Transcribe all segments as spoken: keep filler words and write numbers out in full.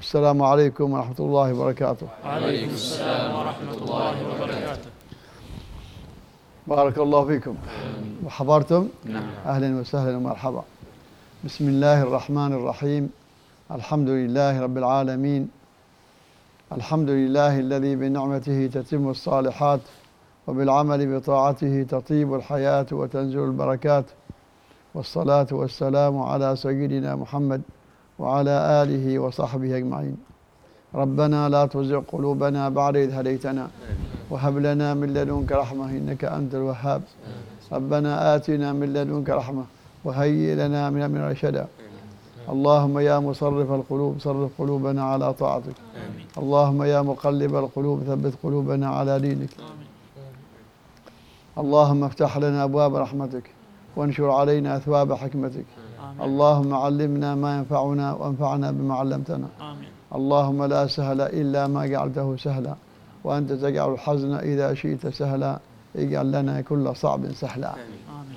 السلام عليكم ورحمة الله وبركاته. وعليكم السلام ورحمة الله وبركاته. بارك الله فيكم وحضرتم. نعم. أهلا وسهلا ومرحبا. بسم الله الرحمن الرحيم. الحمد لله رب العالمين. الحمد لله الذي بنعمته تتم الصالحات وبالعمل بطاعته تطيب الحياة وتنزل البركات، والصلاة والسلام على سيدنا محمد وعلى آله وصحبه أجمعين. ربنا لا تزغ قلوبنا بعد إذ هديتنا وهب لنا من لدنك رحمة إنك أنت الوهاب. ربنا آتنا من لدنك رحمة وهيئ لنا من أمرنا رشدا. اللهم يا مصرف القلوب صرف قلوبنا على طاعتك. اللهم يا مقلب القلوب ثبت قلوبنا على دينك. اللهم افتح لنا أبواب رحمتك وانشر علينا أثواب حكمتك. اللهم علمنا ما ينفعنا وانفعنا بما علمتنا. آمين. اللهم لا سهل إلا ما جعلته سهلا وأنت تجعل الحزن إذا شئت سهلا. اجعل لنا كل صعب سهلا. آمين.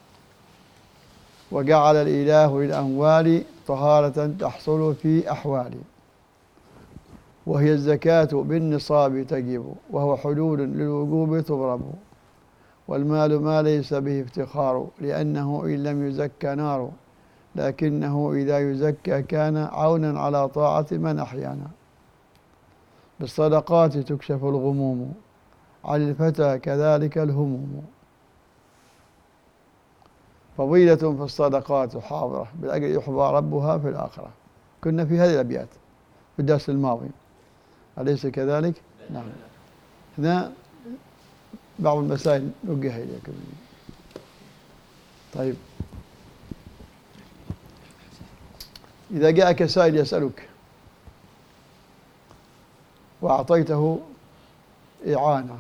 وجعل الإله للأموال طهارة تحصل في أحوال، وهي الزكاة بالنصاب تجب، وهو حلول للوجوب تضرب. والمال ما ليس به افتخار، لأنه إن لم يزكى نار، لكنه إذا يزكى كان عونا على طاعة من أحيانا. بالصدقات تكشف الغموم، عن الفتى كذلك الهموم. فضيلة في الصدقات حاضرة، بالأجل يحظى ربها في الآخرة. كنا في هذه الأبيات في الدرس الماضي، أليس كذلك؟ نعم. هنا بعض المسائل نوجهها إليكم. طيب، إذا جاءك سائل يسألك وأعطيته إعانة،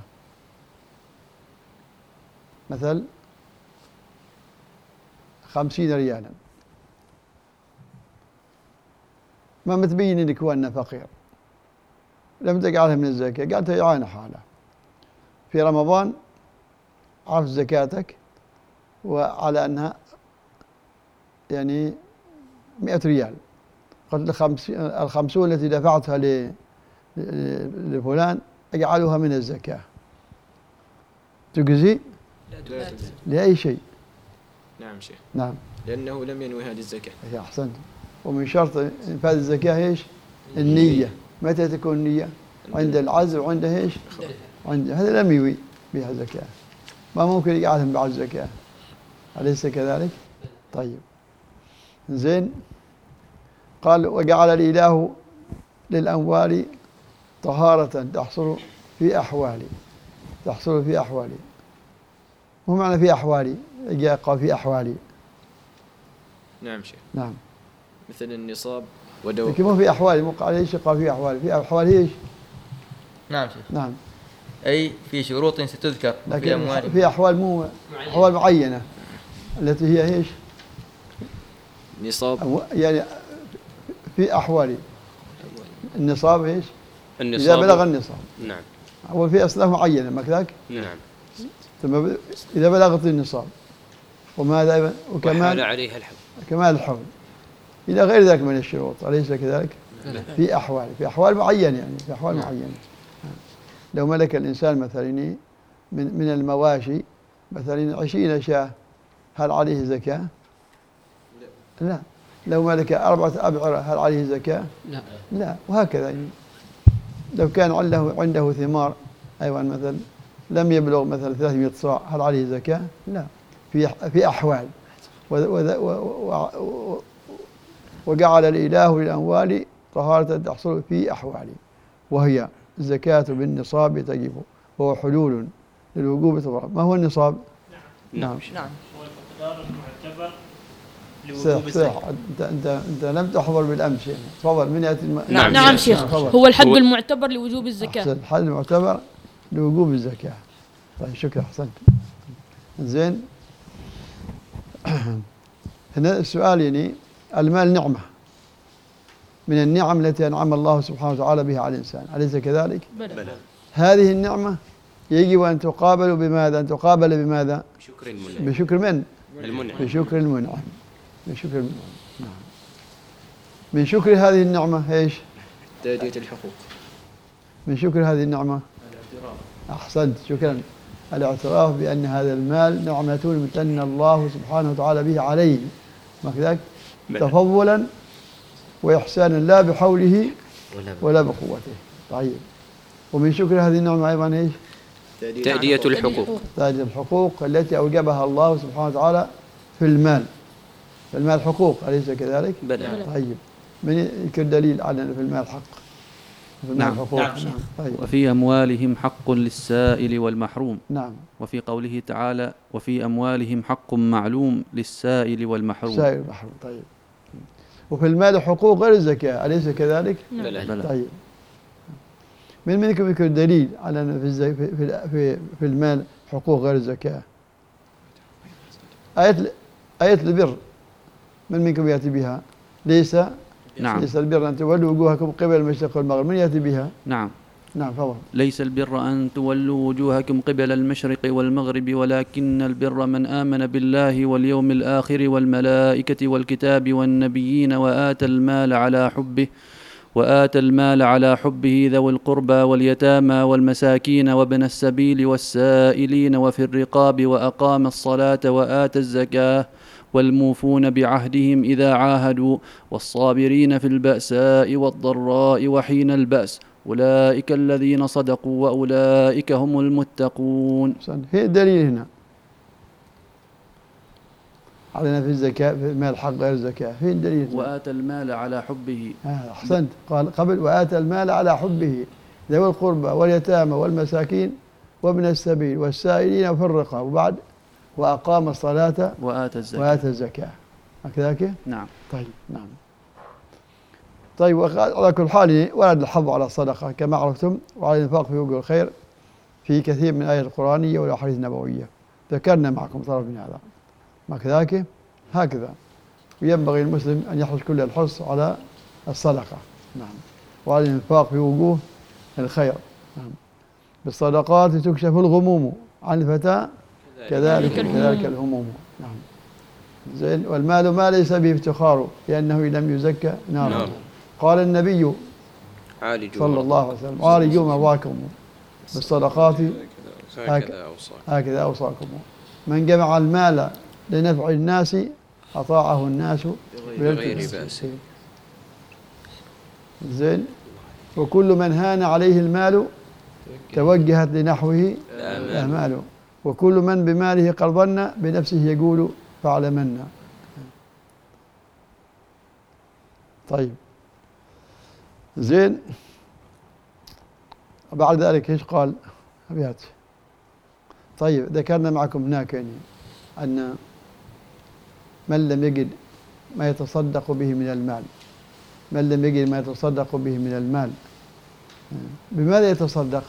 مثل خمسين ريالا، ما متبين لك هو أنه فقير، لم تجعلها من الزكاة، قالتها إعانة حالة. في رمضان عرفت زكاتك وعلى أنها يعني مئة ريال، قلت الخمسين الخمسون التي دفعتها لفلان أجعلها من الزكاة، تجزي لأي شيء. نعم شيخ. نعم، لأنه لم ينوي هذه الزكاة. يا أحسنت. ومن شرط إنفاذ الزكاة إيش؟ النية. متى تكون النية؟ عند العزم وعند إيش؟ عند هذا لم يوي بها زكاة، ما ممكن يجعلهم بعد الزكاة، أليس كذلك؟ طيب، زين. قال وجعل الإله للأموال طهارة تحصل في أحوال، تحصل في أحوال. مو معنى في أحوالي، جاء قال في أحوالي. نعم شيخ. نعم. مثل النصاب ودور. لكن مو في أحوالي، مو قال ليش قال في أحوالي، في أحوال إيش؟ نعم شيخ. نعم. أي في شروط ستذكر في لكن أموال، في أحوال مو أحوال معينة التي هي إيش؟ نصاب يعني في أحوالي النصاب إيش؟ النصاب إذا بلغ النصاب. نعم. هو في أصناف معينة ما كذاك؟ نعم. ثم إذا بلغت النصاب وماذا وكمال عليها الحول، كمال الحول إلى غير ذلك من الشروط، أليس كذلك؟ في أحوال في أحوال معينة، يعني في أحوال معينة. لو ملك الإنسان مثلا من من المواشي مثلا عشرين شاة، هل عليه زكاة؟ لا. لو ملك أربعة أبعرة هل عليه زكاة؟ لا. لا. وهكذا يعني. لو كان عنده عنده ثمار أيضا مثلا لم يبلغ مثلا ثلاثمائة صاع، هل عليه زكاة؟ لا. في في أحوال. وجعل الإله للأموال طهارة تحصل في أحوال، وهي الزكاة بالنصاب تجب، وهو حلول للوجوب تضرب. ما هو النصاب؟ نعم. نعم. هو المقدار المعتبر صح لوجوب صح. الزكاة. انت انت انت لم تحضر بالامس يعني. تفضل. من ياتي الم... نعم. نعم شيخ، تفضل. هو الحد هو- المعتبر لوجوب الزكاة. أحسن. الحد المعتبر لوجوب الزكاة. طيب شكرا، احسنت. زين. هنا السؤال يعني المال نعمة من النعم التي أنعم الله سبحانه وتعالى بها على الإنسان، أليس كذلك؟ بلى. هذه النعمة يجب أن تقابل بماذا؟ أن تقابل بماذا؟ بشكر المنعم. بشكر من؟ المنعم. بشكر المنعم. بشكر المنعم. نعم. من شكر هذه النعمة ايش؟ تأدية الحقوق. من شكر هذه النعمة أحسنت شكرا الاعتراف بأن هذا المال نعمة امتن الله سبحانه وتعالى به عليه وكذلك تفضلا وإحسانا لا بحوله ولا بقوته. طيب ومن شكر هذه النعمة أيضا إيش؟ تأدية الحقوق. تأدية الحقوق التي أوجبها الله سبحانه وتعالى في المال. في المال حقوق أليس كذلك؟ بلى. طيب من يذكر دليل على أن في المال حق؟ في المال نعم. حقوق. نعم. نعم. طيب. وفي أموالهم حق للسائل والمحروم. نعم. وفي قوله تعالى وفي أموالهم حق معلوم للسائل والمحروم. سائل والمحروم. طيب وفي المال حقوق غير الزكاة أليس كذلك؟ بلى. بلى. طيب من منكم يذكر دليل على أن في, الزي... في, في, في المال حقوق غير الزكاة؟ آية آية البر من منكم يأتي بها؟ ليس نعم. ليس البر أن تولوا وجوهكم قبل المشرق والمغرب. من يأتي بها؟ نعم. نعم فضل. ليس البر أن تولوا وجوهكم قبل المشرق والمغرب ولكن البر من آمن بالله واليوم الآخر والملائكة والكتاب والنبيين وآتى المال على حبه وآتى المال على حبه ذوي القربى واليتامى والمساكين وابن السبيل والسائلين وفي الرقاب وأقام الصلاة وآتى الزكاة والموفون بعهدهم إذا عاهدوا والصابرين في البأساء والضراء وحين البأس أولئك الذين صدقوا وأولئك هم المتقون. هي الدليل هنا علينا في الزكاة في المال حق غير الزكاة. في الدليل هنا. وآتى المال على حبه. آه أحسنت. قال قبل وآتى المال على حبه ذوي القربى واليتامى والمساكين وابن السبيل والسائلين وفي الرقاب وبعد وأقام الصلاة وآتى الزكاة وآتى الزكاة هكذاك؟ نعم. طيب نعم. طيب على كل حال ورد الحظ على الصدقة كما عرفتم وعلى الإنفاق في وجوه الخير في كثير من الآيات القرآنية والأحاديث النبوية ذكرنا معكم طرف من هذا ما كذاك هكذا. وينبغي المسلم أن يحرص كل الحرص على الصدقة نعم وعلى الإنفاق في وجوه الخير نعم. بالصدقات تكشف الغموم عن الفتاة كذلك كذلك الهموم نعم. زين والمال ما ليس به افتخار لأنه لم يزكى نار. نعم. قال النبي عالجوا صلى الله عليه وسلم عالجوا مرضاكم بالصدقات هكذا أوصاك. هكذا أوصاكم. من جمع المال لنفع الناس أطاعه الناس بغير بأس. زين وكل من هان عليه المال توجهت لنحوه الآمال وكل من بماله قرضنا بنفسه يقول فاعلمنا. طيب زين بعد ذلك ايش قال أبيات؟ طيب ذكرنا معكم هناك يعني أن من لم يجد ما يتصدق به من المال من لم يجد ما يتصدق به من المال بماذا يتصدق؟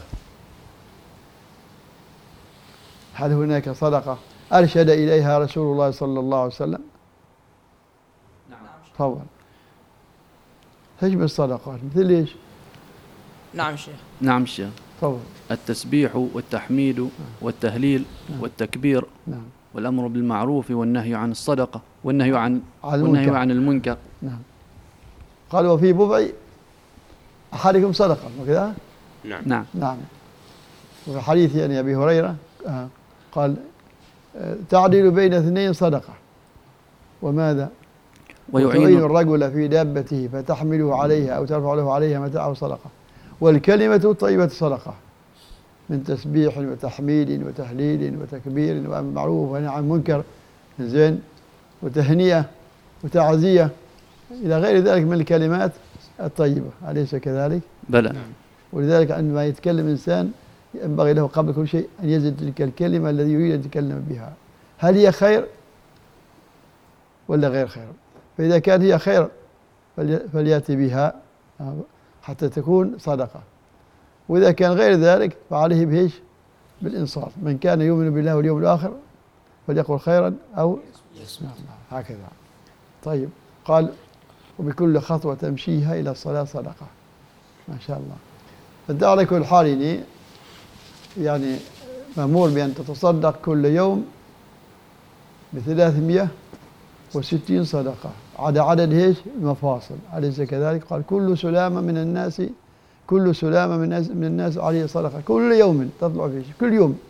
هل هناك صدقة أرشد إليها رسول الله صلى الله عليه وسلم؟ نعم. تفضل. ايش بالصدقات مثل ايش؟ نعم شيخ. نعم شيخ. تفضل. التسبيح والتحميد والتهليل والتكبير نعم. والأمر بالمعروف والنهي عن الصدقة والنهي عن عن والنهي المنكر. عن المنكر. نعم. قال وفي بضع أحدكم صدقة وكذا؟ نعم. نعم. نعم. وفي حديث يعني أبي هريرة آه قال آه تعدل بين اثنين صدقة وماذا؟ وتعين ويعين الرجل في دابته فتحمله عليها أو ترفع له عليها متاعه صدقة والكلمة الطيبة صدقة من تسبيح وتحميد وتهليل وتكبير وأمر بالمعروف ونهي عن المنكر زين وتهنئة وتعزية إلى غير ذلك من الكلمات الطيبة أليس كذلك؟ بلى. ولذلك عندما يتكلم إنسان ينبغي له قبل كل شيء أن يزد تلك الكلمة الذي يريد أن يتكلم بها هل هي خير ولا غير خير؟ فإذا كانت هي خير فليأتي بها حتى تكون صدقة وإذا كان غير ذلك فعليه بهيش بالإنصاف من كان يؤمن بالله واليوم الآخر فليقل خيرا أو يسمع هكذا. طيب قال وبكل خطوة تمشيها إلى الصلاة صدقة ما شاء الله. فأنت على كل حال يعني مأمور بأن تتصدق كل يوم بثلاثمائة وستين صدقة على عدد ايش؟ المفاصل، أليس كذلك؟ قال كل سلامة من الناس كل سلامة من الناس من الناس عليه صدقة كل يوم تطلع فيه كل يوم.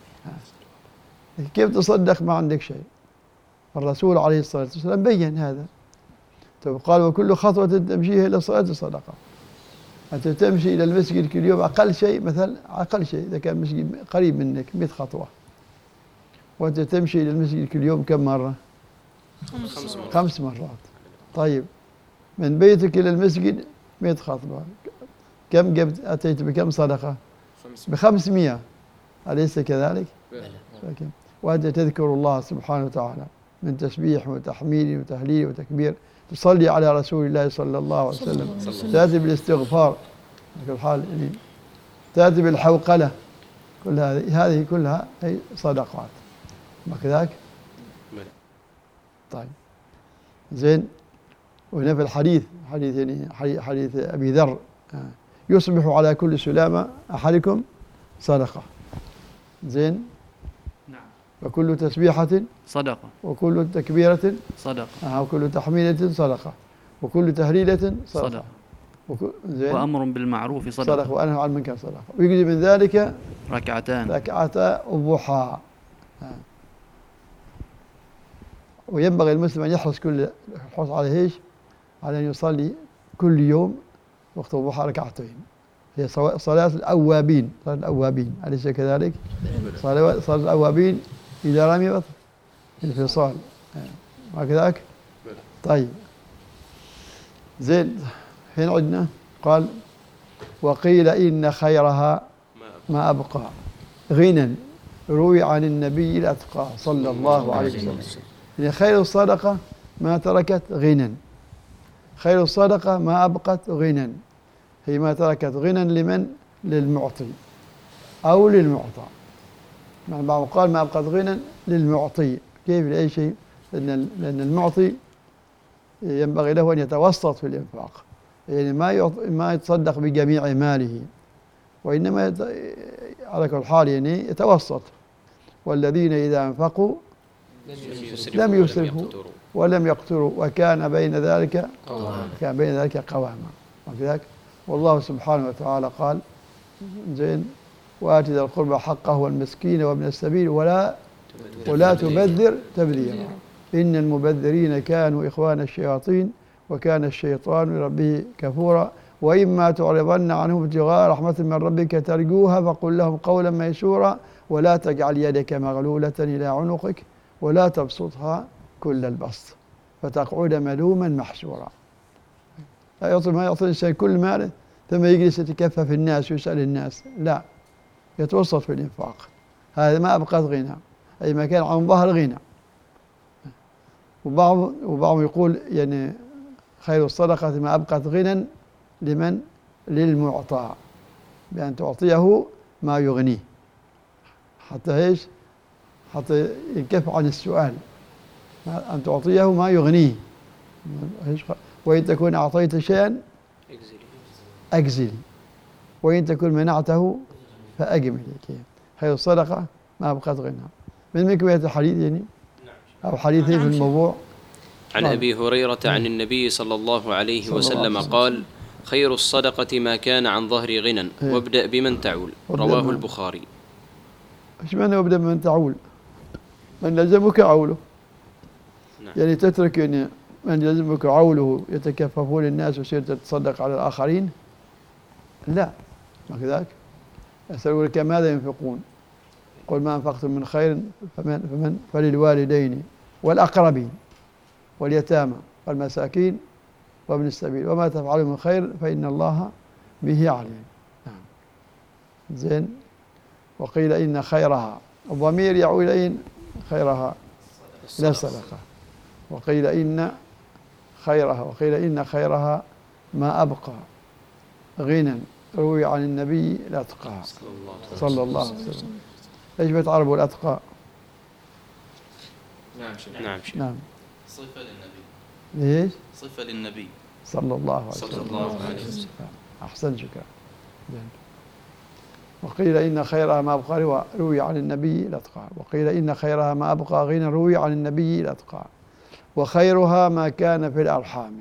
كيف تصدق ما عندك شيء؟ الرسول عليه الصلاة والسلام بين هذا. طيب قال وكل خطوة تمشيها إلى الصلاة صدقة. أنت تمشي إلى المسجد كل يوم أقل شيء، مثلا أقل شيء إذا كان مسجد قريب منك مئة خطوة، وأنت تمشي إلى المسجد كل يوم كم مرة؟ خمس مرات. خمس مرات. طيب من بيتك إلى المسجد مئة خطوة، كم جبت أتيت بكم صدقة؟ بخمسمائة، أليس كذلك؟ لكن وأنت تذكر الله سبحانه وتعالى من تسبيح وتحميد وتهليل وتكبير، تصلي على رسول الله صلى الله عليه وسلم، تأتي بالاستغفار في الحال يعني تأتي بالحوقلة، كل هذه هذه كلها هي صدقات، ما كذاك؟ طيب زين. وهنا في الحديث حديث يعني حديث أبي ذر يصبح على كل سلامة أحدكم صدقة. زين. نعم. وكل تسبيحة صدقة، وكل تكبيرة صدقة، آه وكل تحميلة صدقة، وكل تهليلة صدقة، صدقة، وكل زين وأمر بالمعروف صدقة، صدقة، وأنهى عن المنكر صدقة، ويجزي من ذلك ركعتان ركعتا الضحى. آه. وينبغي المسلم أن يحرص كل يحرص على ايش؟ على أن يصلي كل يوم وقت الضحى ركعتين، هي صلاة الأوابين، صلاة الأوابين، أليس كذلك؟ صلاة صلاة الأوابين إذا رميت انفصال، ما كذاك؟ طيب زين. هنا عندنا قال وقيل إن خيرها ما أبقى غنى روي عن النبي الأتقى صلى الله عليه وسلم. يعني خير الصدقة ما تركت غنى، خير الصدقة ما أبقت غنى، هي ما تركت غنى لمن؟ للمعطي أو للمعطى. مع بعض قال ما أبقت غنى للمعطي. كيف؟ لأي شيء؟ لأن لأن المعطي ينبغي له أن يتوسط في الإنفاق، يعني ما ما يتصدق بجميع ماله، وإنما يت... على كل حال يعني يتوسط. والذين إذا أنفقوا لم يسرفوا ولم يقتروا وكان بين ذلك قواما، كان بين ذلك قواما، وكذلك والله سبحانه وتعالى قال زين وآت ذا القربى حقه والمسكين وابن السبيل ولا ولا تبذر تبذيرا إن المبذرين كانوا إخوان الشياطين وكان الشيطان لربه كفورا وإما تعرضن عنهم ابتغاء رحمة من ربك ترجوها فقل لهم قولا ميسورا ولا تجعل يدك مغلولة إلى عنقك ولا تبسطها كل البسط فتقعد ملوما محسورا. لا يعطي ما يعطي الإنسان كل ماله ثم يجلس يتكفف الناس ويسأل الناس، لا، يتوسط في الإنفاق. هذا ما أبقت غنى، أي ما كان عن ظهر غنى. وبعض وبعض يقول يعني خير الصدقة ما أبقت غنى لمن؟ للمعطى، بأن تعطيه ما يغنيه حتى ايش؟ حتى ينكف عن السؤال، أن تعطيه ما يغنيه. وإن تكون أعطيت شيئا أجزل وإن تكون منعته فأجمل. خير الصدقة ما أبقت غنى. من مكمية الحديث يعني أو حديثين في الموضوع. عن أبي هريرة عن النبي صلى الله عليه وسلم قال خير الصدقة ما كان عن ظهر غنى وابدأ بمن تعول، رواه البخاري. ايش معنى وابدأ بمن تعول؟ من لزمك عوله. نعم. يعني تترك يعني من لزمك عوله يتكففون الناس ويصير تتصدق على الآخرين؟ لا، ما كذاك. يسألونك ماذا ينفقون؟ قل ما أنفقتم من خير فمن, فمن فللوالدين والأقربين واليتامى والمساكين وابن السبيل وما تفعلوا من خير فإن الله به عليم. نعم. زين. وقيل إن خيرها الضمير يعود إلى خيرها لا الصدقة. وقيل إن خيرها وقيل إن خيرها ما أبقى غنى روي عن النبي الأتقى صلى الله عليه وسلم. ايش بتعربوا الأتقى؟ نعم شيخ. نعم شيخ. نعم. صفة للنبي. ليش؟ صفة للنبي صلى الله عليه وسلم. صلى الله عليه وسلم. أحسن شكرا. وقيل إن خيرها ما أبقى روي عن النبي الأتقى. وقيل إن خيرها ما أبقى غنى روي عن النبي الأتقى. وخيرها ما كان في الأرحام.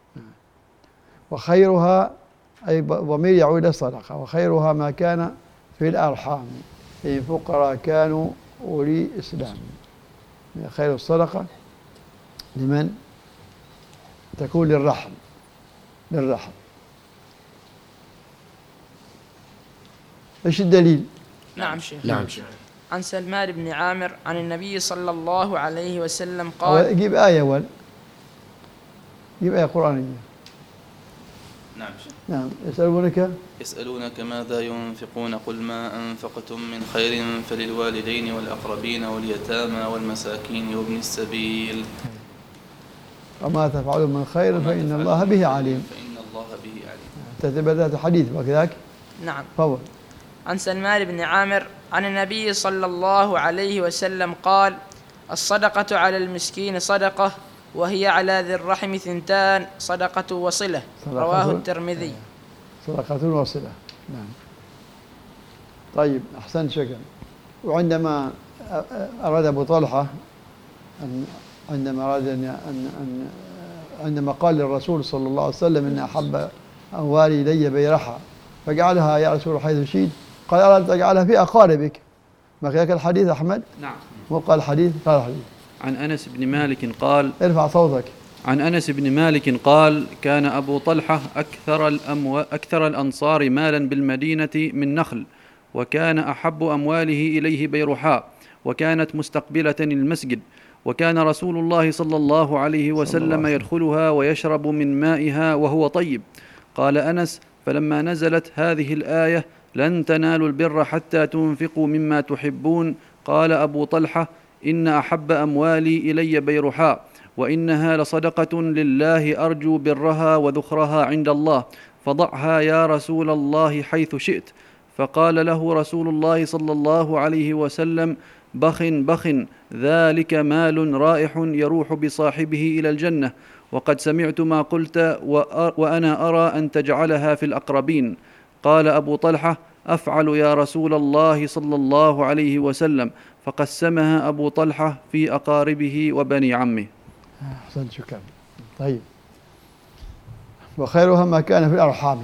وخيرها أي ضمير يعود إلى الصدقة، وخيرها ما كان في الأرحام، إن فقراء كانوا أولي إسلام. خير الصدقة لمن تكون للرحم للرحم. إيش الدليل؟ نعم شيخ. نعم شيخ. عن سلمان بن عامر عن النبي صلى الله عليه وسلم قال. جيب آية أول، جيب آية قرآنية. نعم نعم. يسألونك يسألونك ماذا ينفقون قل ما أنفقتم من خير فللوالدين والأقربين واليتامى والمساكين وابن السبيل وما تفعلوا من خير فإن الله به عليم. فإن الله به عليم. تتبدأ حديث وكذاك. نعم. فضل. عن سلمان بن عامر عن النبي صلى الله عليه وسلم قال: الصدقة على المسكين صدقة، وهي على ذي الرحم ثنتان، صدقة وصلة. رواه الترمذي. صدقة وصلة. نعم. طيب، أحسن شكرا. وعندما أراد أبو طلحة أن عندما أراد أن أن عندما قال للرسول صلى الله عليه وسلم إن أحب أموالي إلي بيرحة فجعلها يا رسول حيث شئت، قال ألا تجعلها في أقاربك. ما كذلك الحديث أحمد؟ نعم. وقال الحديث قال الحديث. عن أنس بن مالك قال: ارفع صوتك. عن أنس بن مالك قال: كان أبو طلحة أكثر الأمو... أكثر الأنصار مالا بالمدينة من نخل، وكان أحب أمواله إليه بيرحاء، وكانت مستقبلة المسجد، وكان رسول الله صلى الله عليه وسلم يدخلها ويشرب من مائها وهو طيب. قال أنس: فلما نزلت هذه الآية لن تنالوا البر حتى تنفقوا مما تحبون، قال أبو طلحة: إن أحب أموالي إلي بيرحاء، وإنها لصدقة لله أرجو برها وذخرها عند الله، فضعها يا رسول الله حيث شئت. فقال له رسول الله صلى الله عليه وسلم: بخ بخ، ذلك مال رائح يروح بصاحبه إلى الجنة، وقد سمعت ما قلت وأنا أرى أن تجعلها في الأقربين. قال أبو طلحة: أفعل يا رسول الله صلى الله عليه وسلم. فقسمها أبو طلحة في أقاربه وبني عمه. أحسن شكرا. طيب، وخيرها ما كان في الأرحام.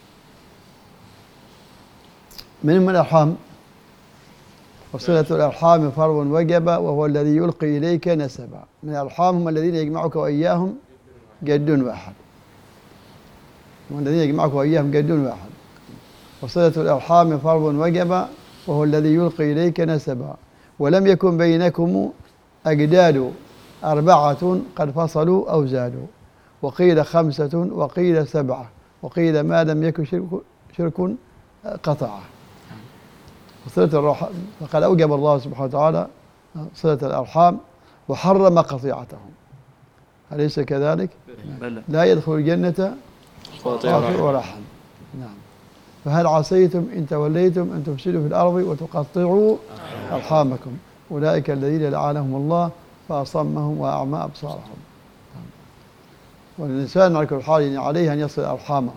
من من الأرحام؟ وصلة الأرحام فرض وجب، وهو الذي يلقي إليك نسبا. من الأرحام هم الذين يجمعك وإياهم جد واحد، هم الذين يجمعك وإياهم جد واحد. وصلة الأرحام فرض وجب، وهو الذي يلقي إليك نسبا، ولم يكن بينكم أجداد أربعة قد فصلوا أو زادوا، وقيل خمسة وقيل سبعة، وقيل ما لم يكن شرك, شرك قطعه. وصلة الرحم، فقد أوجب الله سبحانه وتعالى صلة الأرحام وحرم قطيعتهم، أليس كذلك؟ لا يدخل الجنة قاطع ورحم. نعم. فهل عسيتم إن توليتم أن تفسدوا في الأرض وتقطعوا أرحامكم، أولئك الذين لعنهم الله فأصمهم وأعمى أبصارهم. والإنسان على كل حال عليه أن يصل أرحامه،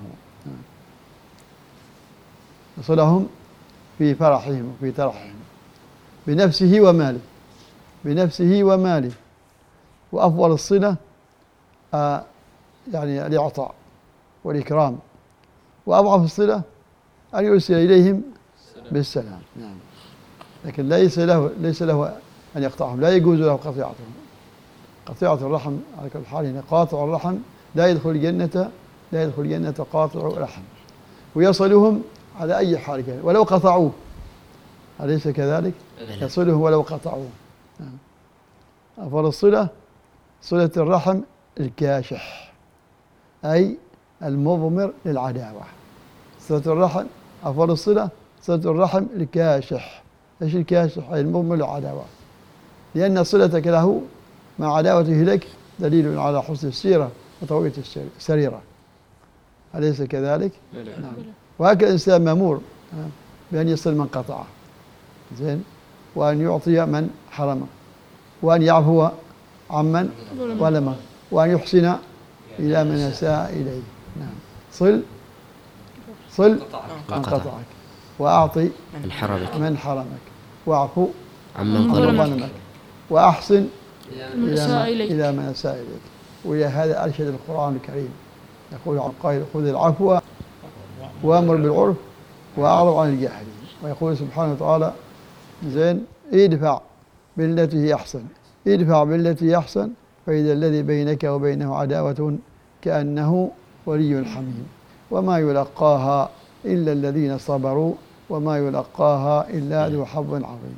يصلهم في فرحهم وفي ترحهم بنفسه وماله، بنفسه وماله. وأفضل الصلة آه يعني الإعطاء والإكرام، وأضعف الصلة أن يرسل إليهم بالسلام. نعم. لكن ليس له ليس له أن يقطعهم، لا يجوز له قطيعتهم. قطيعة الرحم على كل حال، قاطع الرحم لا يدخل الجنة، لا يدخل الجنة قاطع الرحم، ويصلهم على أي حال كان ولو قطعوه، أليس كذلك؟ يصلهم ولو قطعوه. أفضل الصلة صلة الرحم الكاشح، أي المضمر للعداوة. صلة الرحم أفضل الصلة صلة الرحم الكاشح. إيش الكاشح؟ أي المضمر للعداوة، لأن صلتك له مع عداوته لك دليل على حسن السيرة وطويلة السريرة، أليس كذلك؟ نعم. وهكذا الإنسان مأمور بأن يصل من قطعه، زين، وأن يعطي من حرمه، وأن يعفو عمن ظلمه، وأن يحسن إلى من أساء إليه. نعم. صل صل من قطعك، وأعطي من حرمك من حرمك، واعفو عمن ظلمك، وأحسن من أساء إليك إلى من أساء إليك. وإلى هذا أرشد القرآن الكريم، يقول عن قائل خذ العفو وأمر بالعرف وأعرض عن الجاهلين. ويقول سبحانه وتعالى زين ادفع بالتي هي أحسن، ادفع بالتي هي أحسن فإذا الذي بينك وبينه عداوة كأنه ولي حميم وما يلقاها إلا الذين صبروا وما يلقاها إلا ذو حظ عظيم.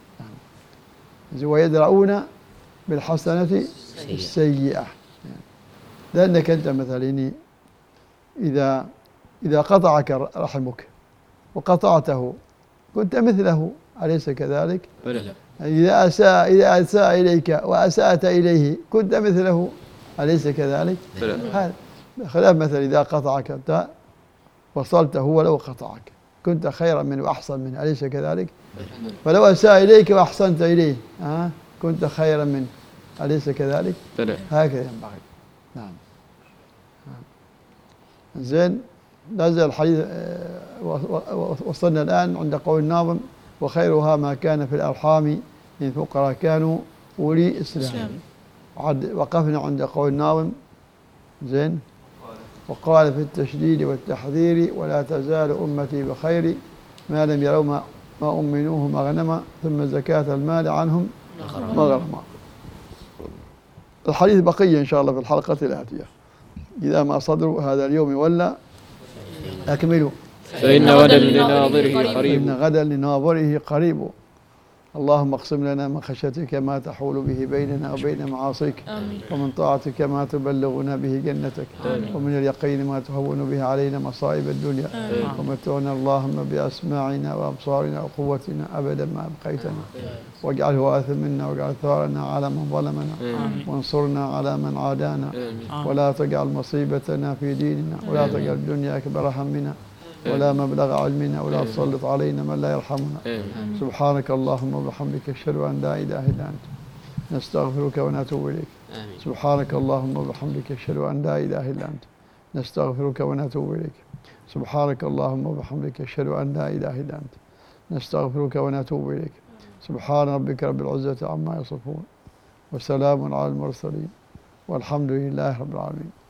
ويدرؤون بالحسنة السيئة، لأنك أنت مثلا إذا إذا قطعك رحمك وقطعته كنت مثله، أليس كذلك؟ إذا أساء إذا أساء إليك وأسأت إليه كنت مثله، أليس كذلك؟ هذا خلاف مثل إذا قطعك أنت وصلته ولو قطعك كنت خيرا منه وأحسن منه، أليس كذلك؟ ولو أساء إليك وأحسنت إليه ها كنت خيرا منه، أليس كذلك؟ هكذا ينبغي. نعم. زين نزل الحديث. وصلنا الآن عند قول الناظم وخيرها ما كان في الأرحام إن فقراء كانوا أولي إسلام. وقفنا عند قول الناظم زين وقال في التشديد والتحذير ولا تزال أمتي بخير ما لم يروا ما أمنوه مغنما ثم زكاة المال عنهم مغرما. الحديث بقية إن شاء الله في الحلقة الآتية. إذا ما صدروا هذا اليوم ولا أكملوا فإن غدا لناظره قريب فإن غدا لناظره قريب. اللهم اقسم لنا من خشيتك ما تحول به بيننا وبين معاصيك، ومن طاعتك ما تبلغنا به جنتك، ومن اليقين ما تهون به علينا مصائب الدنيا، ومتعنا اللهم بأسماعنا وأبصارنا وقوتنا أبدا ما أبقيتنا، واجعله وارثا منا واجعل ثارنا على من ظلمنا، وانصرنا على من عادانا، ولا تجعل مصيبتنا في ديننا، ولا تجعل الدنيا أكبر همنا ولا مبلغ علمنا، ولا تسلط علينا من لا يرحمنا. سبحانك اللهم وبحمدك أشهد أن لا إله إلا أنت نستغفرك ونتوب إليك. سبحانك اللهم وبحمدك أشهد أن لا إله إلا أنت نستغفرك ونتوب إليك. سبحانك اللهم وبحمدك أشهد أن لا إله إلا أنت نستغفرك ونتوب إليك. سبحان ربك رب العزة عما يصفون وسلام على المرسلين والحمد لله رب العالمين.